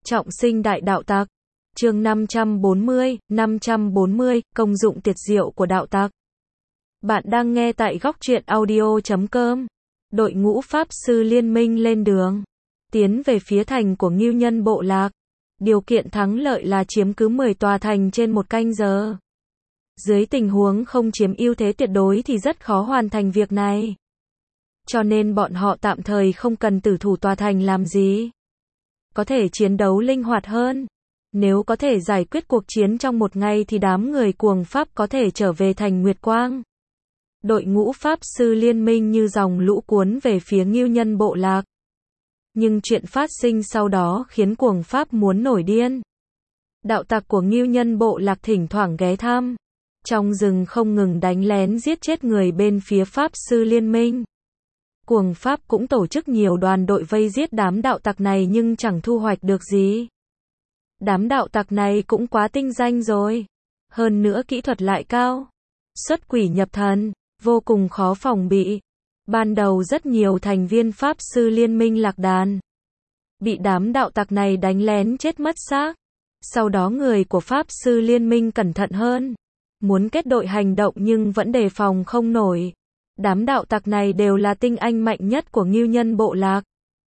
Trọng sinh đại đạo tặc. Chương 540, công dụng tuyệt diệu của đạo tặc. Bạn đang nghe tại góc truyện audio.com. Đội ngũ Pháp Sư Liên minh lên đường, tiến về phía thành của Ngưu Nhân Bộ Lạc. Điều kiện thắng lợi là chiếm cứ 10 tòa thành trên một canh giờ. Dưới tình huống không chiếm ưu thế tuyệt đối thì rất khó hoàn thành việc này. Cho nên bọn họ tạm thời không cần tử thủ tòa thành làm gì. Có thể chiến đấu linh hoạt hơn. Nếu có thể giải quyết cuộc chiến trong một ngày thì đám người cuồng Pháp có thể trở về thành Nguyệt Quang. Đội ngũ Pháp Sư Liên minh như dòng lũ cuốn về phía Ngưu Nhân Bộ Lạc. Nhưng chuyện phát sinh sau đó khiến cuồng Pháp muốn nổi điên. Đạo tặc của Ngưu Nhân Bộ Lạc thỉnh thoảng ghé thăm. Trong rừng không ngừng đánh lén giết chết người bên phía Pháp Sư Liên minh. Cuồng Pháp cũng tổ chức nhiều đoàn đội vây giết đám đạo tặc này nhưng chẳng thu hoạch được gì. Đám đạo tặc này cũng quá tinh danh rồi. Hơn nữa kỹ thuật lại cao. Xuất quỷ nhập thần, vô cùng khó phòng bị. Ban đầu rất nhiều thành viên Pháp Sư Liên minh lạc đàn. Bị đám đạo tặc này đánh lén chết mất xác. Sau đó người của Pháp Sư Liên minh cẩn thận hơn. Muốn kết đội hành động nhưng vẫn đề phòng không nổi. Đám đạo tặc này đều là tinh anh mạnh nhất của Ngưu Nhân Bộ Lạc.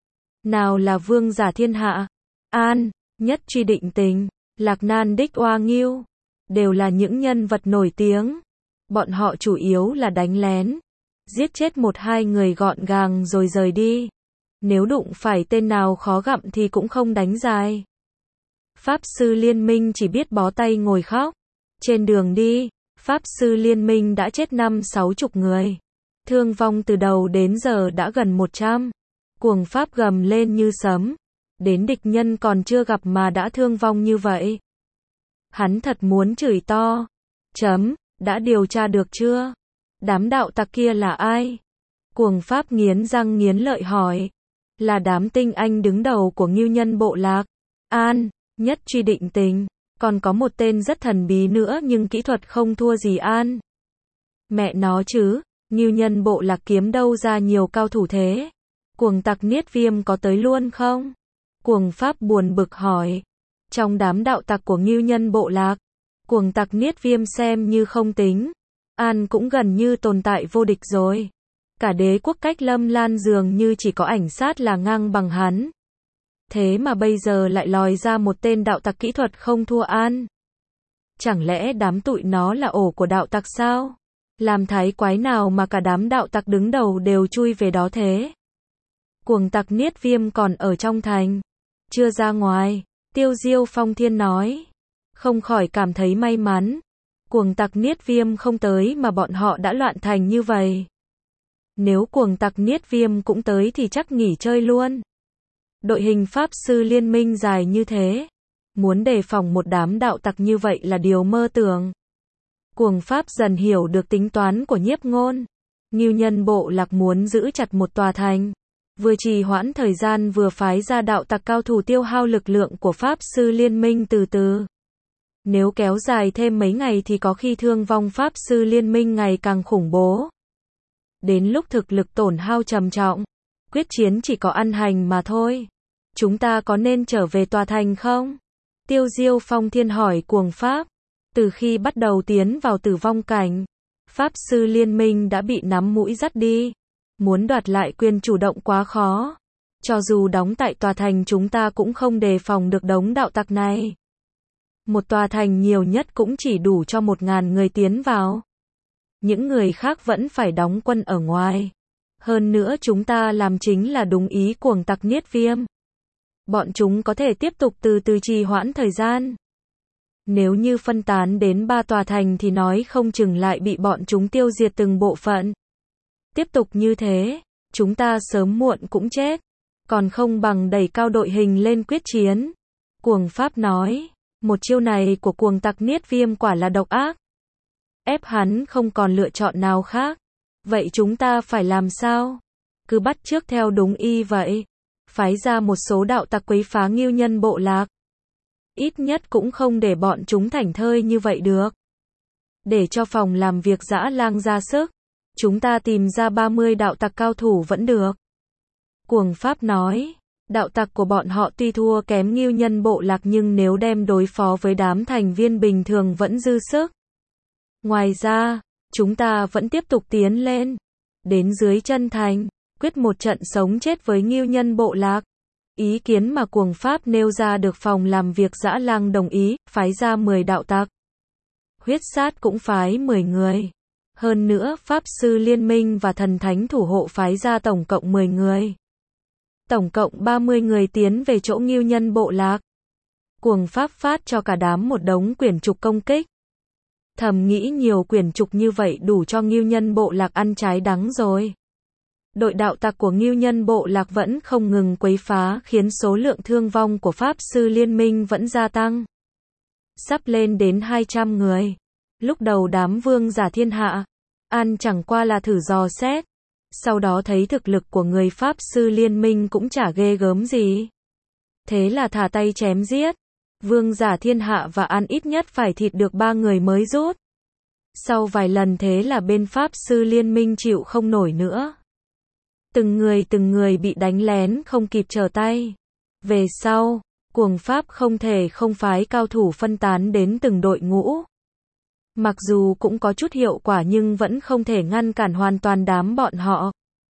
Nào là vương giả thiên hạ, An, Nhất Truy Định Tình, Lạc Nan Đích Oa Ngưu, đều là những nhân vật nổi tiếng. Bọn họ chủ yếu là đánh lén, giết chết một hai người gọn gàng rồi rời đi. Nếu đụng phải tên nào khó gặm thì cũng không đánh dài. Pháp Sư Liên minh chỉ biết bó tay ngồi khóc. Trên đường đi, Pháp Sư Liên minh đã chết 50-60 người. Thương vong từ đầu đến giờ đã gần 100. Cuồng Pháp gầm lên như sấm. Đến địch nhân còn chưa gặp mà đã thương vong như vậy. Hắn thật muốn chửi to. Đã điều tra được chưa? Đám đạo tặc kia là ai? Cuồng Pháp nghiến răng nghiến lợi hỏi. Là đám tinh anh đứng đầu của Ngưu Nhân Bộ Lạc. An, Nhất Truy Định Tình. Còn có một tên rất thần bí nữa nhưng kỹ thuật không thua gì An. Mẹ nó chứ. Ngưu Nhân Bộ Lạc kiếm đâu ra nhiều cao thủ thế? Cuồng tặc Niết Viêm có tới luôn không? Cuồng Pháp buồn bực hỏi. Trong đám đạo tặc của Ngưu Nhân Bộ Lạc, cuồng tặc Niết Viêm xem như không tính. An cũng gần như tồn tại vô địch rồi. Cả đế quốc Cách Lâm Lan dường như chỉ có ảnh sát là ngang bằng hắn. Thế mà bây giờ lại lòi ra một tên đạo tặc kỹ thuật không thua An. Chẳng lẽ đám tụi nó là ổ của đạo tặc sao? Làm thái quái nào mà cả đám đạo tặc đứng đầu đều chui về đó thế? Cuồng tặc Niết Viêm còn ở trong thành, chưa ra ngoài. Tiêu Diêu Phong Thiên nói. Không khỏi cảm thấy may mắn. Cuồng tặc Niết Viêm không tới mà bọn họ đã loạn thành như vậy. Nếu cuồng tặc Niết Viêm cũng tới thì chắc nghỉ chơi luôn. Đội hình Pháp Sư Liên minh dài như thế. Muốn đề phòng một đám đạo tặc như vậy là điều mơ tưởng. Cuồng Pháp dần hiểu được tính toán của Nhiếp Ngôn. Ngưu Nhân Bộ Lạc muốn giữ chặt một tòa thành. Vừa trì hoãn thời gian vừa phái ra đạo tặc cao thủ tiêu hao lực lượng của Pháp Sư Liên minh từ từ. Nếu kéo dài thêm mấy ngày thì có khi thương vong Pháp Sư Liên minh ngày càng khủng bố. Đến lúc thực lực tổn hao trầm trọng, quyết chiến chỉ có ăn hành mà thôi. Chúng ta có nên trở về tòa thành không? Tiêu Diêu Phong Thiên hỏi cuồng Pháp. Từ khi bắt đầu tiến vào tử vong cảnh, Pháp Sư Liên minh đã bị nắm mũi dắt đi. Muốn đoạt lại quyền chủ động quá khó. Cho dù đóng tại tòa thành chúng ta cũng không đề phòng được đống đạo tặc này. Một tòa thành nhiều nhất cũng chỉ đủ cho 1000 người tiến vào. Những người khác vẫn phải đóng quân ở ngoài. Hơn nữa chúng ta làm chính là đúng ý cuồng tặc Niết Viêm. Bọn chúng có thể tiếp tục từ từ trì hoãn thời gian. Nếu như phân tán đến 3 tòa thành thì nói không chừng lại bị bọn chúng tiêu diệt từng bộ phận. Tiếp tục như thế, chúng ta sớm muộn cũng chết. Còn không bằng đẩy cao đội hình lên quyết chiến. Cuồng Pháp nói, một chiêu này của cuồng tặc Niết Viêm quả là độc ác. Ép hắn không còn lựa chọn nào khác. Vậy chúng ta phải làm sao? Cứ bắt chước theo đúng y vậy. Phái ra một số đạo tặc quấy phá Ngưu Nhân Bộ Lạc. Ít nhất cũng không để bọn chúng thảnh thơi như vậy được. Để cho phòng làm việc dã lang ra sức. Chúng ta tìm ra 30 đạo tặc cao thủ vẫn được. Cuồng Pháp nói. Đạo tặc của bọn họ tuy thua kém Ngưu Nhân bộ lạc nhưng nếu đem đối phó với đám thành viên bình thường vẫn dư sức. Ngoài ra, chúng ta vẫn tiếp tục tiến lên. Đến dưới chân thành, quyết một trận sống chết với Ngưu Nhân bộ lạc. Ý kiến mà Cuồng Pháp nêu ra được phòng làm việc Dã Lang đồng ý, phái ra 10 đạo tặc. Huyết Sát cũng phái 10 người. Hơn nữa, Pháp Sư Liên Minh và Thần Thánh Thủ Hộ phái ra tổng cộng 10 người. Tổng cộng 30 người tiến về chỗ Ngưu Nhân bộ lạc. Cuồng Pháp phát cho cả đám một đống quyển trục công kích. Thầm nghĩ nhiều quyển trục như vậy đủ cho Ngưu Nhân bộ lạc ăn trái đắng rồi. Đội đạo tặc của Ngưu Nhân bộ lạc vẫn không ngừng quấy phá khiến số lượng thương vong của Pháp Sư Liên Minh vẫn gia tăng. Sắp lên đến 200 người. Lúc đầu đám vương giả thiên hạ, An chẳng qua là thử dò xét. Sau đó thấy thực lực của người Pháp Sư Liên Minh cũng chả ghê gớm gì. Thế là thả tay chém giết. Vương giả thiên hạ và An ít nhất phải thịt được 3 người mới rút. Sau vài lần thế là bên Pháp Sư Liên Minh chịu không nổi nữa. Từng người bị đánh lén không kịp trở tay. Về sau, Cuồng Pháp không thể không phái cao thủ phân tán đến từng đội ngũ. Mặc dù cũng có chút hiệu quả nhưng vẫn không thể ngăn cản hoàn toàn đám bọn họ.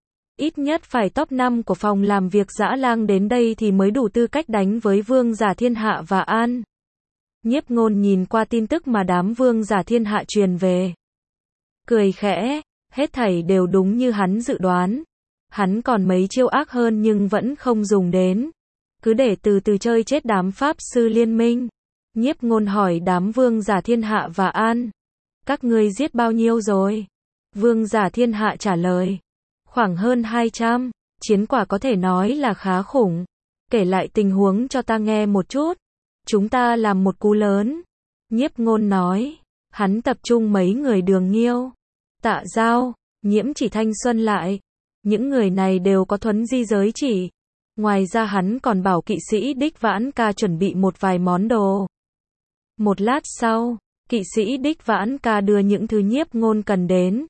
Ít nhất phải top 5 của phòng làm việc Dã Lang đến đây thì mới đủ tư cách đánh với vương giả thiên hạ và An. Nhiếp Ngôn nhìn qua tin tức mà đám vương giả thiên hạ truyền về. Cười khẽ, hết thảy đều đúng như hắn dự đoán. Hắn còn mấy chiêu ác hơn nhưng vẫn không dùng đến. Cứ để từ từ chơi chết đám Pháp Sư Liên Minh. Nhiếp Ngôn hỏi đám vương giả thiên hạ và An. Các ngươi giết bao nhiêu rồi? Vương giả thiên hạ trả lời. Khoảng hơn 200. Chiến quả có thể nói là khá khủng. Kể lại tình huống cho ta nghe một chút. Chúng ta làm một cú lớn. Nhiếp Ngôn nói. Hắn tập trung mấy người Đường Nghiêu, Tạ Giao, Nhiễm Chỉ thanh xuân lại. Những người này đều có thuấn di giới chỉ. Ngoài ra hắn còn bảo kỵ sĩ Đích Vãn Ca chuẩn bị một vài món đồ. Một lát sau, kỵ sĩ Đích Vãn Ca đưa những thứ Nhiếp Ngôn cần đến.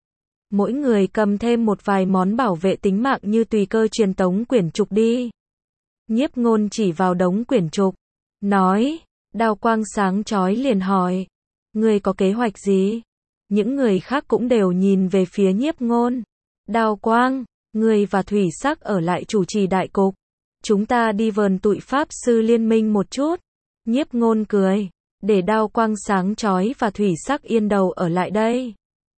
Mỗi người cầm thêm một vài món bảo vệ tính mạng như tùy cơ truyền tống quyển trục đi. Nhiếp Ngôn chỉ vào đống quyển trục, nói, đao quang sáng chói liền hỏi, ngươi có kế hoạch gì? Những người khác cũng đều nhìn về phía Nhiếp Ngôn. Đao quang, ngươi và Thủy Sắc ở lại chủ trì đại cục. Chúng ta đi vờn tụi Pháp Sư Liên Minh một chút. Nhiếp Ngôn cười, để đao quang sáng chói và Thủy Sắc yên đầu ở lại đây.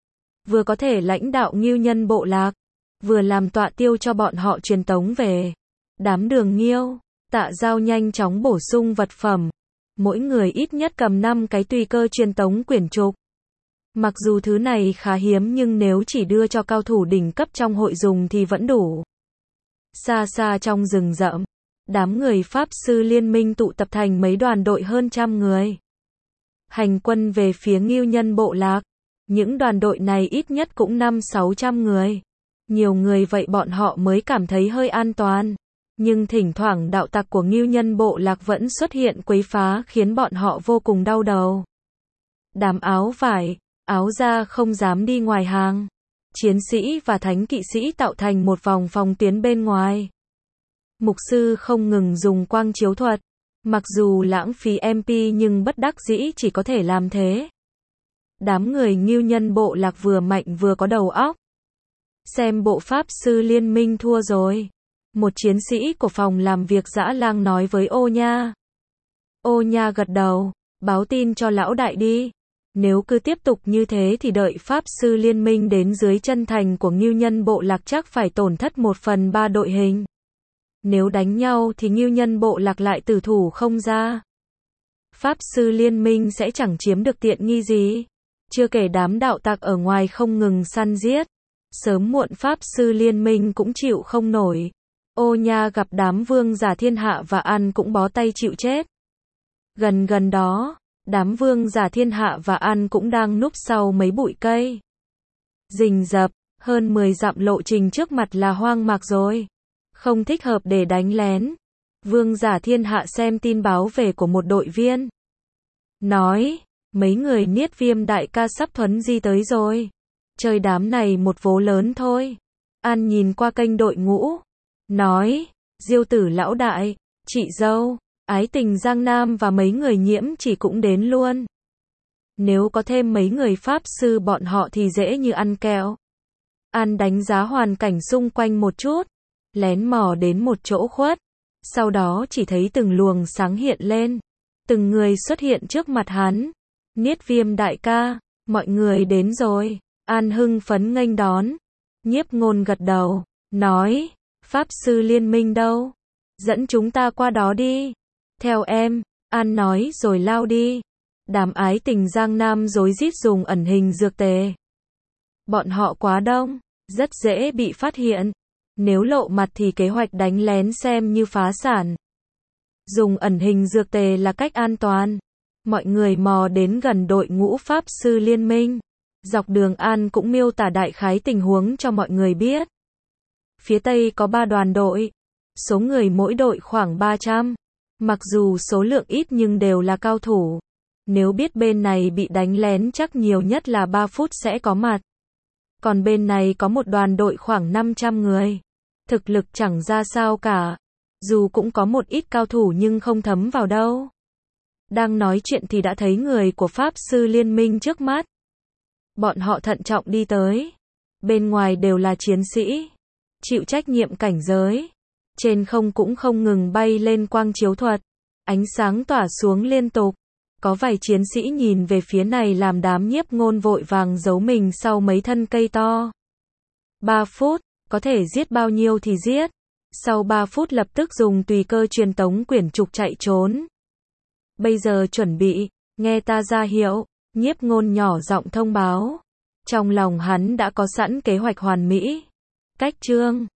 Vừa có thể lãnh đạo Ngưu Nhân bộ lạc, vừa làm tọa tiêu cho bọn họ truyền tống về. Đám Đường Nghiêu, Tạ Giao nhanh chóng bổ sung vật phẩm. Mỗi người ít nhất cầm 5 cái tùy cơ truyền tống quyển trục. Mặc dù thứ này khá hiếm nhưng nếu chỉ đưa cho cao thủ đỉnh cấp trong hội dùng thì vẫn đủ. Xa xa trong rừng rậm, đám người Pháp Sư Liên Minh tụ tập thành mấy đoàn đội hơn 100 người. Hành quân về phía Ngưu Nhân bộ lạc. Những đoàn đội này ít nhất cũng 500-600 người. Nhiều người vậy bọn họ mới cảm thấy hơi an toàn. Nhưng thỉnh thoảng đạo tặc của Ngưu Nhân bộ lạc vẫn xuất hiện quấy phá khiến bọn họ vô cùng đau đầu. Đám áo vải, áo da không dám đi ngoài hàng. Chiến sĩ và thánh kỵ sĩ tạo thành một vòng phòng tuyến bên ngoài. Mục sư không ngừng dùng quang chiếu thuật. Mặc dù lãng phí MP nhưng bất đắc dĩ chỉ có thể làm thế. Đám người Ngưu Nhân bộ lạc vừa mạnh vừa có đầu óc. Xem bộ Pháp Sư Liên Minh thua rồi. Một chiến sĩ của phòng làm việc Dã Lang nói với Ô Nha. Ô Nha gật đầu, báo tin cho lão đại đi. Nếu cứ tiếp tục như thế thì đợi Pháp Sư Liên Minh đến dưới chân thành của Ngưu Nhân bộ lạc chắc phải tổn thất 1/3 đội hình. Nếu đánh nhau thì Ngưu Nhân bộ lạc lại tử thủ không ra. Pháp Sư Liên Minh sẽ chẳng chiếm được tiện nghi gì. Chưa kể đám đạo tặc ở ngoài không ngừng săn giết. Sớm muộn Pháp Sư Liên Minh cũng chịu không nổi. Ô Nha gặp đám vương giả thiên hạ và An cũng bó tay chịu chết. Gần đó, đám vương giả thiên hạ và An cũng đang núp sau mấy bụi cây. Rình rập, hơn 10 dặm lộ trình trước mặt là hoang mạc rồi. Không thích hợp để đánh lén. Vương giả thiên hạ xem tin báo về của một đội viên. Nói, mấy người Niết Viêm đại ca sắp thuấn di tới rồi. Chơi đám này một vố lớn thôi. An nhìn qua kênh đội ngũ. Nói, Diêu tử lão đại, chị dâu, Ái Tình Giang Nam và mấy người Nhiễm Chỉ cũng đến luôn. Nếu có thêm mấy người pháp sư bọn họ thì dễ như ăn kẹo. An đánh giá hoàn cảnh xung quanh một chút, lén mò đến một chỗ khuất, sau đó chỉ thấy từng luồng sáng hiện lên, từng người xuất hiện trước mặt hắn. Niết Viêm đại ca, mọi người đến rồi. An hưng phấn nghênh đón. Nhiếp Ngôn gật đầu, nói, Pháp sư liên minh đâu? Dẫn chúng ta qua đó đi. Theo em, An nói rồi lao đi. Đám Ái Tình Giang Nam rối rít dùng ẩn hình dược tề. Bọn họ quá đông, rất dễ bị phát hiện. Nếu lộ mặt thì kế hoạch đánh lén xem như phá sản. Dùng ẩn hình dược tề là cách an toàn. Mọi người mò đến gần đội ngũ Pháp sư liên minh. Dọc đường An cũng miêu tả đại khái tình huống cho mọi người biết. Phía Tây có 3 đoàn đội. Số người mỗi đội khoảng 300. Mặc dù số lượng ít nhưng đều là cao thủ. Nếu biết bên này bị đánh lén chắc nhiều nhất là 3 phút sẽ có mặt. Còn bên này có một đoàn đội khoảng 500 người. Thực lực chẳng ra sao cả. Dù cũng có một ít cao thủ nhưng không thấm vào đâu. Đang nói chuyện thì đã thấy người của Pháp sư liên minh trước mắt. Bọn họ thận trọng đi tới. Bên ngoài đều là chiến sĩ. Chịu trách nhiệm cảnh giới. Trên không cũng không ngừng bay lên quang chiếu thuật. Ánh sáng tỏa xuống liên tục. Có vài chiến sĩ nhìn về phía này làm đám Nhiếp Ngôn vội vàng giấu mình sau mấy thân cây to. 3 phút, có thể giết bao nhiêu thì giết. Sau 3 phút lập tức dùng tùy cơ truyền tống quyển trục chạy trốn. Bây giờ chuẩn bị, nghe ta ra hiệu, Nhiếp Ngôn nhỏ giọng thông báo. Trong lòng hắn đã có sẵn kế hoạch hoàn mỹ. Cách chương